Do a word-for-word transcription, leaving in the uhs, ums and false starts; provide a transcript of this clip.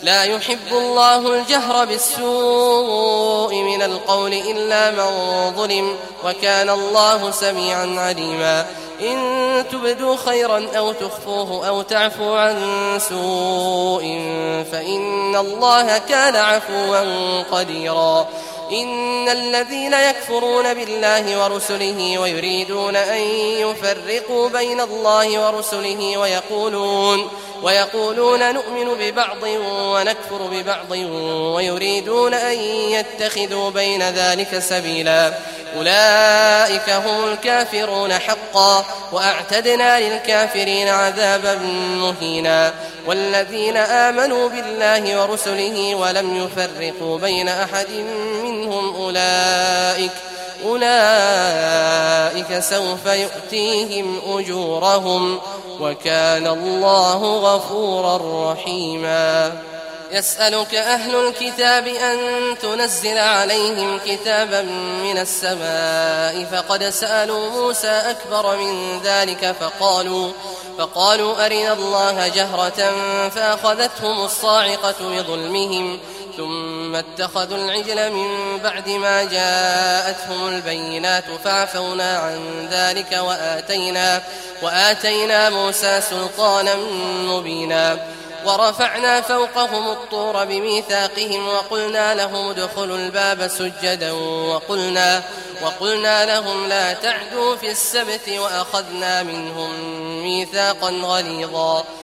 لا يحب الله الجهر بالسوء من القول إلا من ظلم وكان الله سميعا عليما إن تبدوا خيرا أو تخفوه أو تعفو عن سوء فإن الله كان عفوا قديرا إن الذين يكفرون بالله ورسله ويريدون أن يفرقوا بين الله ورسله ويقولون ويقولون نؤمن ببعض ونكفر ببعض ويريدون أن يتخذوا بين ذلك سبيلا أولئك هم الكافرون حقا وأعتدنا للكافرين عذابا مهينا والذين آمنوا بالله ورسله ولم يفرقوا بين أحد منهم أولئك أولئك سوف يؤتيهم أجورهم وكان الله غفورا رحيما يسألك أهل الكتاب أن تنزل عليهم كتابا من السماء فقد سألوا موسى أكبر من ذلك فقالوا فقالوا أرنا الله جهرة فأخذتهم الصاعقة بظلمهم ثم اتخذوا العجل من بعد ما جاءتهم البينات فعفونا عن ذلك وآتينا, وآتينا موسى سلطانا مبينا ورفعنا فوقهم الطور بميثاقهم وقلنا لهم ادخلوا الباب سجدا وقلنا, وقلنا لهم لا تعدوا في السبت وأخذنا منهم ميثاقا غليظا